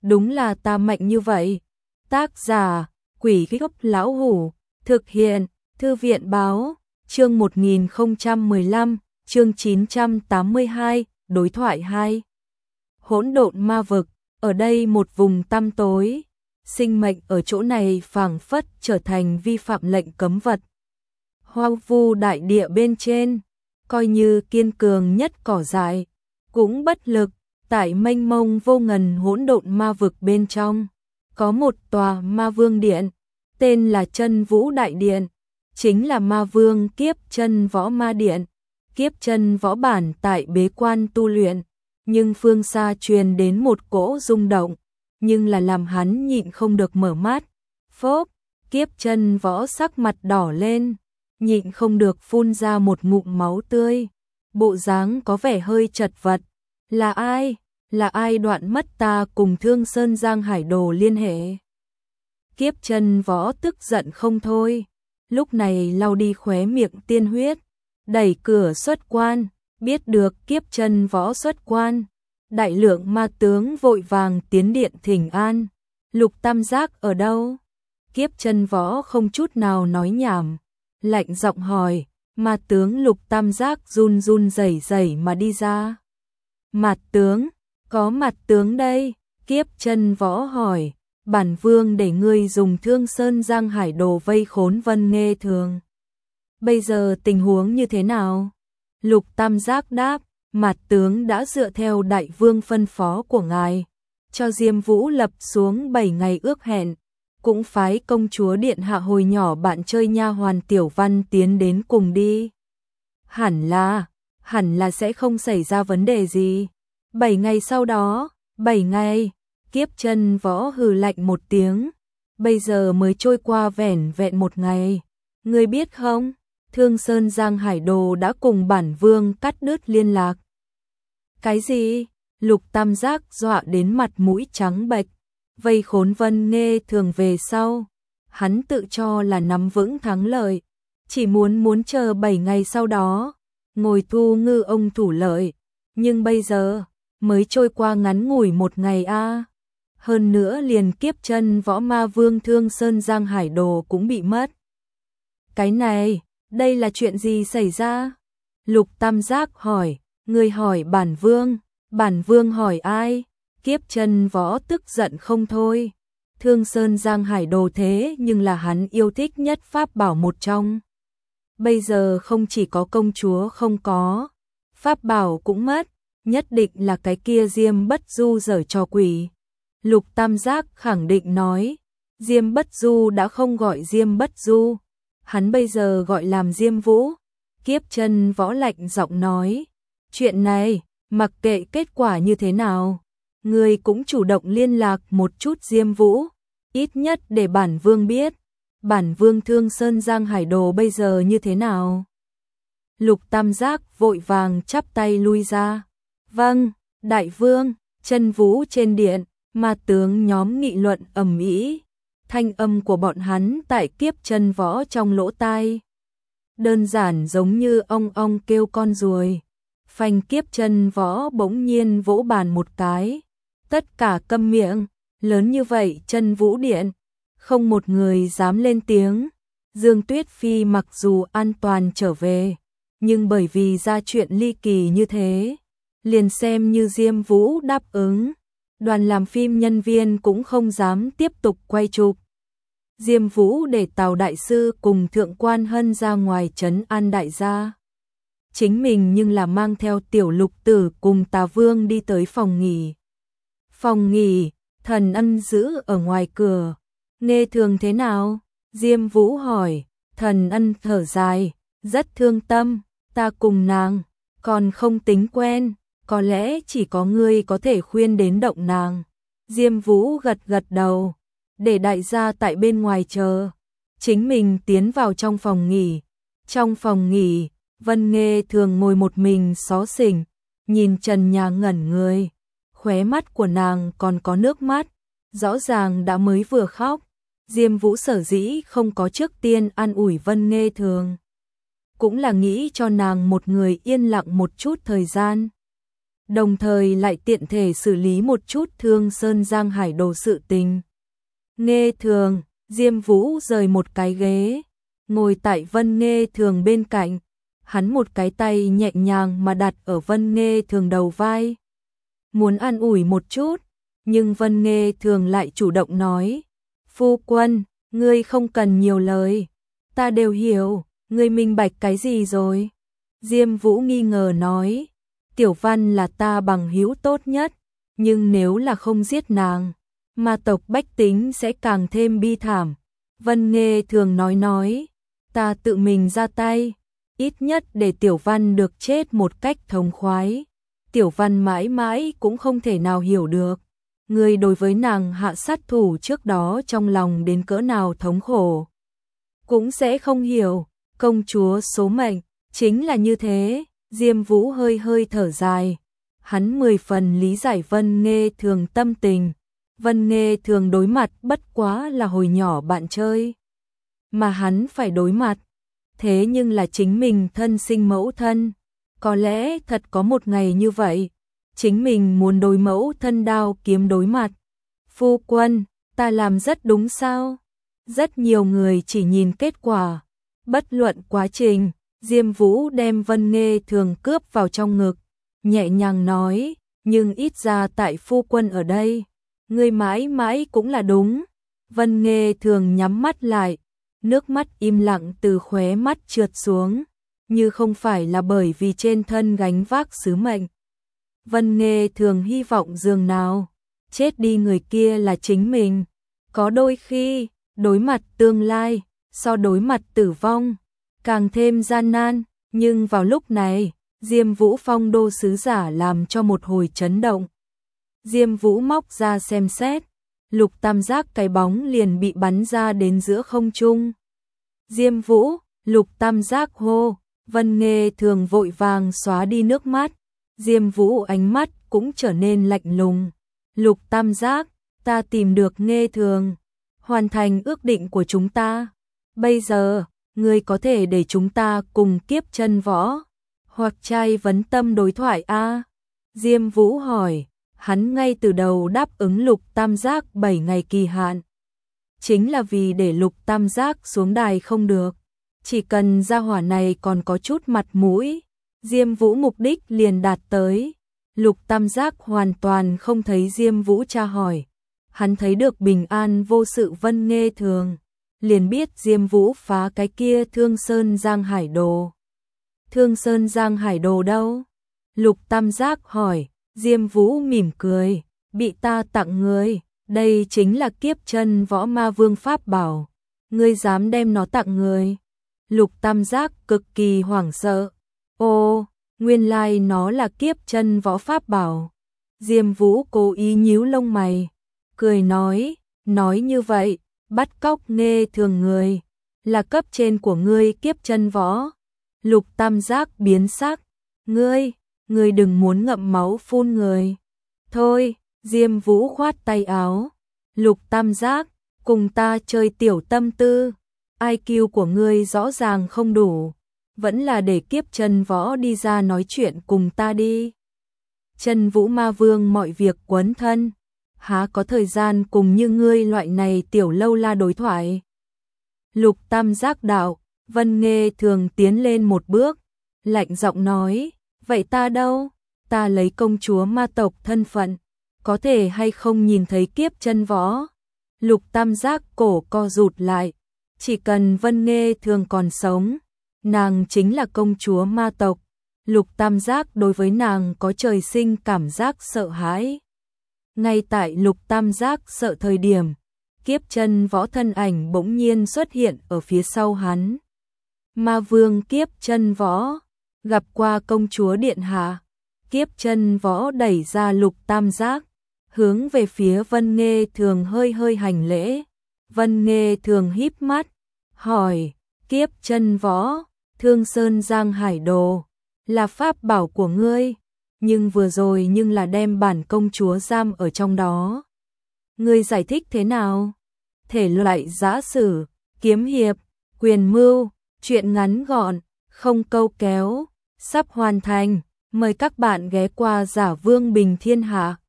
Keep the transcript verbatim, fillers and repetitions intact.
đúng là ta mạnh như vậy. Tác giả, Quỷ Gốc Lão Hủ, thực hiện, Thư viện Báo, chương một nghìn không trăm mười lăm, chương chín trăm tám mươi hai, đối thoại hai. Hỗn độn ma vực, ở đây một vùng tăm tối, sinh mệnh ở chỗ này phảng phất trở thành vi phạm lệnh cấm vật. Hoang vu đại địa bên trên, coi như kiên cường nhất cỏ dại, cũng bất lực, tại mênh mông vô ngần hỗn độn ma vực bên trong, có một tòa ma vương điện, tên là Chân Vũ Đại Điện, chính là ma vương Kiếp Chân Võ Ma Điện. Kiếp Chân Võ bản tại bế quan tu luyện, nhưng phương xa truyền đến một cỗ rung động, nhưng là làm hắn nhịn không được mở mắt. Phốp, Kiếp Chân Võ sắc mặt đỏ lên, nhịn không được phun ra một ngụm máu tươi, bộ dáng có vẻ hơi chật vật. Là ai? Là ai đoạn mất ta cùng Thương Sơn Giang Hải Đồ liên hệ? Kiếp Chân Võ tức giận không thôi, lúc này lau đi khóe miệng tiên huyết, đẩy cửa xuất quan, biết được Kiếp Chân Võ xuất quan, đại lượng ma tướng vội vàng tiến điện thỉnh an. Lục Tam Giác ở đâu? Kiếp Chân Võ không chút nào nói nhảm, lạnh giọng hỏi. Ma tướng Lục Tam Giác run run rẩy rẩy mà đi ra. Mạt tướng, có Mạt tướng đây. Kiếp Chân Võ hỏi, bản vương để ngươi dùng Thương Sơn Giang Hải Đồ vây khốn Vân Nghê Thường, bây giờ tình huống như thế nào? Lục Tam Giác đáp, Mạt tướng đã dựa theo đại vương phân phó của ngài, cho Diêm Vũ lập xuống bảy ngày ước hẹn, cũng phái công chúa điện hạ hồi nhỏ bạn chơi nha hoàn Tiểu Văn tiến đến cùng đi. Hẳn là, hẳn là sẽ không xảy ra vấn đề gì. Bảy ngày sau đó, bảy ngày, Kiếp Chân Võ hừ lạnh một tiếng, bây giờ mới trôi qua vẻn vẹn một ngày. Ngươi biết không, Thương Sơn Giang Hải Đồ đã cùng bản vương cắt đứt liên lạc. Cái gì? Lục Tam Giác dọa đến mặt mũi trắng bệch. Vây khốn Vân Nghê Thường về sau, hắn tự cho là nắm vững thắng lợi, chỉ muốn muốn chờ bảy ngày sau đó, ngồi thu ngư ông thủ lợi, nhưng bây giờ, mới trôi qua ngắn ngủi một ngày a. À. Hơn nữa liền Kiếp Chân Võ ma vương Thương Sơn Giang Hải Đồ cũng bị mất. Cái này, đây là chuyện gì xảy ra? Lục Tam Giác hỏi, người hỏi bản vương, bản vương hỏi ai? Kiếp Chân Võ tức giận không thôi. Thương Sơn Giang Hải Đồ thế nhưng là hắn yêu thích nhất pháp bảo một trong. Bây giờ không chỉ có công chúa không có, pháp bảo cũng mất, nhất định là cái kia Diêm Bất Du giở trò quỷ. Lục Tam Giác khẳng định nói, Diêm Bất Du đã không gọi Diêm Bất Du, hắn bây giờ gọi làm Diêm Vũ. Kiếp Chân Võ lạnh giọng nói, chuyện này, mặc kệ kết quả như thế nào, người cũng chủ động liên lạc một chút Diêm Vũ, ít nhất để bản vương biết, bản vương Thương Sơn Giang Hải Đồ bây giờ như thế nào. Lục Tam Giác vội vàng chắp tay lui ra. Vâng, đại vương. Chân Vũ trên điện, ma tướng nhóm nghị luận ầm ĩ, thanh âm của bọn hắn tại Kiếp Chân Võ trong lỗ tai, đơn giản giống như ong ong kêu con ruồi. Phanh, Kiếp Chân Võ bỗng nhiên vỗ bàn một cái, tất cả câm miệng. Lớn như vậy Chân Vũ điện, không một người dám lên tiếng. Dương Tuyết Phi mặc dù an toàn trở về, nhưng bởi vì ra chuyện ly kỳ như thế, liền xem như Diêm Vũ đáp ứng, đoàn làm phim nhân viên cũng không dám tiếp tục quay chụp. Diêm Vũ để Tào đại sư cùng Thượng Quan Hân ra ngoài trấn an đại gia, chính mình nhưng là mang theo Tiểu Lục Tử cùng Tà Vương đi tới phòng nghỉ. Phòng nghỉ, Thần Ân giữ ở ngoài cửa. Nghê Thường thế nào? Diêm Vũ hỏi. Thần Ân thở dài, rất thương tâm, ta cùng nàng còn không tính quen, có lẽ chỉ có ngươi có thể khuyên đến động nàng. Diêm Vũ gật gật đầu, để đại gia tại bên ngoài chờ, chính mình tiến vào trong phòng nghỉ. Trong phòng nghỉ, Vân Nghê Thường ngồi một mình xó xỉnh, nhìn trần nhà ngẩn người, khóe mắt của nàng còn có nước mắt, rõ ràng đã mới vừa khóc. Diêm Vũ sở dĩ không có trước tiên an ủi Vân Nghê Thường, cũng là nghĩ cho nàng một người yên lặng một chút thời gian. đồng thời lại tiện thể xử lý một chút Thương Sơn Giang Hải Đồ sự tình. Nghê Thường, Diêm Vũ rời một cái ghế, ngồi tại Vân Nghê Thường bên cạnh, hắn một cái tay nhẹ nhàng mà đặt ở Vân Nghê Thường đầu vai. Muốn an ủi một chút, nhưng Vân Nghê Thường lại chủ động nói, phu quân, ngươi không cần nhiều lời, ta đều hiểu, ngươi minh bạch cái gì rồi. Diêm Vũ nghi ngờ nói, Tiểu Văn là ta bằng hữu tốt nhất, nhưng nếu là không giết nàng, ma tộc bách tính sẽ càng thêm bi thảm. Vân Nghê Thường nói nói, ta tự mình ra tay, ít nhất để Tiểu Văn được chết một cách thống khoái. Tiểu Văn mãi mãi cũng không thể nào hiểu được, người đối với nàng hạ sát thủ trước đó trong lòng đến cỡ nào thống khổ. Cũng sẽ không hiểu, công chúa số mệnh, chính là như thế. Diêm Vũ hơi hơi thở dài, hắn mười phần lý giải Vân Nghê Thường tâm tình. Vân Nghê Thường đối mặt bất quá là hồi nhỏ bạn chơi, mà hắn phải đối mặt, thế nhưng là chính mình thân sinh mẫu thân. Có lẽ thật có một ngày như vậy, chính mình muốn đối mẫu thân đao kiếm đối mặt. Phu quân, ta làm rất đúng sao? Rất nhiều người chỉ nhìn kết quả, bất luận quá trình. Diêm Vũ đem Vân Nghê Thường cướp vào trong ngực, nhẹ nhàng nói, nhưng ít ra tại phu quân ở đây, ngươi mãi mãi cũng là đúng. Vân Nghê Thường nhắm mắt lại, nước mắt im lặng từ khóe mắt trượt xuống, như không phải là bởi vì trên thân gánh vác sứ mệnh. Vân Nghê Thường hy vọng dường nào, chết đi người kia là chính mình. Có đôi khi, đối mặt tương lai, so đối mặt tử vong, càng thêm gian nan, nhưng vào lúc này, Diêm Vũ phong đô sứ giả làm cho một hồi chấn động. Diêm Vũ móc ra xem xét, Lục Tam Giác cái bóng liền bị bắn ra đến giữa không trung. Diêm Vũ, Lục Tam Giác hô, Vân Nghê Thường vội vàng xóa đi nước mắt. Diêm Vũ ánh mắt cũng trở nên lạnh lùng. Lục Tam Giác, ta tìm được Nghê Thường, hoàn thành ước định của chúng ta. Bây giờ, ngươi có thể để chúng ta cùng Kiếp Chân Võ hoặc trai vấn tâm đối thoại a? Diêm Vũ hỏi, hắn ngay từ đầu đáp ứng Lục Tam Giác bảy ngày kỳ hạn, chính là vì để Lục Tam Giác xuống đài không được, chỉ cần gia hỏa này còn có chút mặt mũi, Diêm Vũ mục đích liền đạt tới. Lục Tam Giác hoàn toàn không thấy Diêm Vũ tra hỏi, hắn thấy được bình an vô sự Vân Nghê Thường, liền biết Diêm Vũ phá cái kia Thương Sơn Giang Hải Đồ. Thương Sơn Giang Hải Đồ đâu? Lục Tam Giác hỏi. Diêm Vũ mỉm cười, bị ta tặng ngươi, đây chính là Kiếp Chân Võ Ma Vương pháp bảo, ngươi dám đem nó tặng ngươi? Lục Tam Giác cực kỳ hoảng sợ. Ô, nguyên lai nó là Kiếp Chân Võ pháp bảo. Diêm Vũ cố ý nhíu lông mày, cười nói, nói như vậy, bắt cóc Nghê Thường người, là cấp trên của ngươi Kiếp Chân Võ. Lục Tam Giác biến sắc, ngươi, ngươi đừng muốn ngậm máu phun người. Thôi, Diêm Vũ khoát tay áo, Lục Tam Giác, cùng ta chơi tiểu tâm tư, i kiu của ngươi rõ ràng không đủ, vẫn là để Kiếp Chân Võ đi ra nói chuyện cùng ta đi. Chân Vũ Ma Vương mọi việc quấn thân, há có thời gian cùng như ngươi loại này tiểu lâu la đối thoại. Lục Tam Giác đạo. Vân Nghê Thường tiến lên một bước, lạnh giọng nói, vậy ta đâu? Ta lấy công chúa ma tộc thân phận, có thể hay không nhìn thấy Kiếp Chân Võ? Lục Tam Giác cổ co rụt lại, chỉ cần Vân Nghê Thường còn sống, nàng chính là công chúa ma tộc. Lục Tam Giác đối với nàng có trời sinh cảm giác sợ hãi. Ngay tại Lục Tam Giác sợ thời điểm, Kiếp Chân Võ thân ảnh bỗng nhiên xuất hiện ở phía sau hắn. Ma Vương Kiếp Chân Võ, gặp qua công chúa điện hạ. Kiếp Chân Võ đẩy ra Lục Tam Giác, hướng về phía Vân Nghê Thường hơi hơi hành lễ. Vân Nghê Thường híp mắt, hỏi, Kiếp Chân Võ, Thương Sơn Giang Hải Đồ, là pháp bảo của ngươi, nhưng vừa rồi nhưng là đem bản công chúa giam ở trong đó. Ngươi giải thích thế nào? Thể loại giã sử, kiếm hiệp, quyền mưu, chuyện ngắn gọn, không câu kéo, sắp hoàn thành. Mời các bạn ghé qua Giả Vương Bình Thiên Hạ.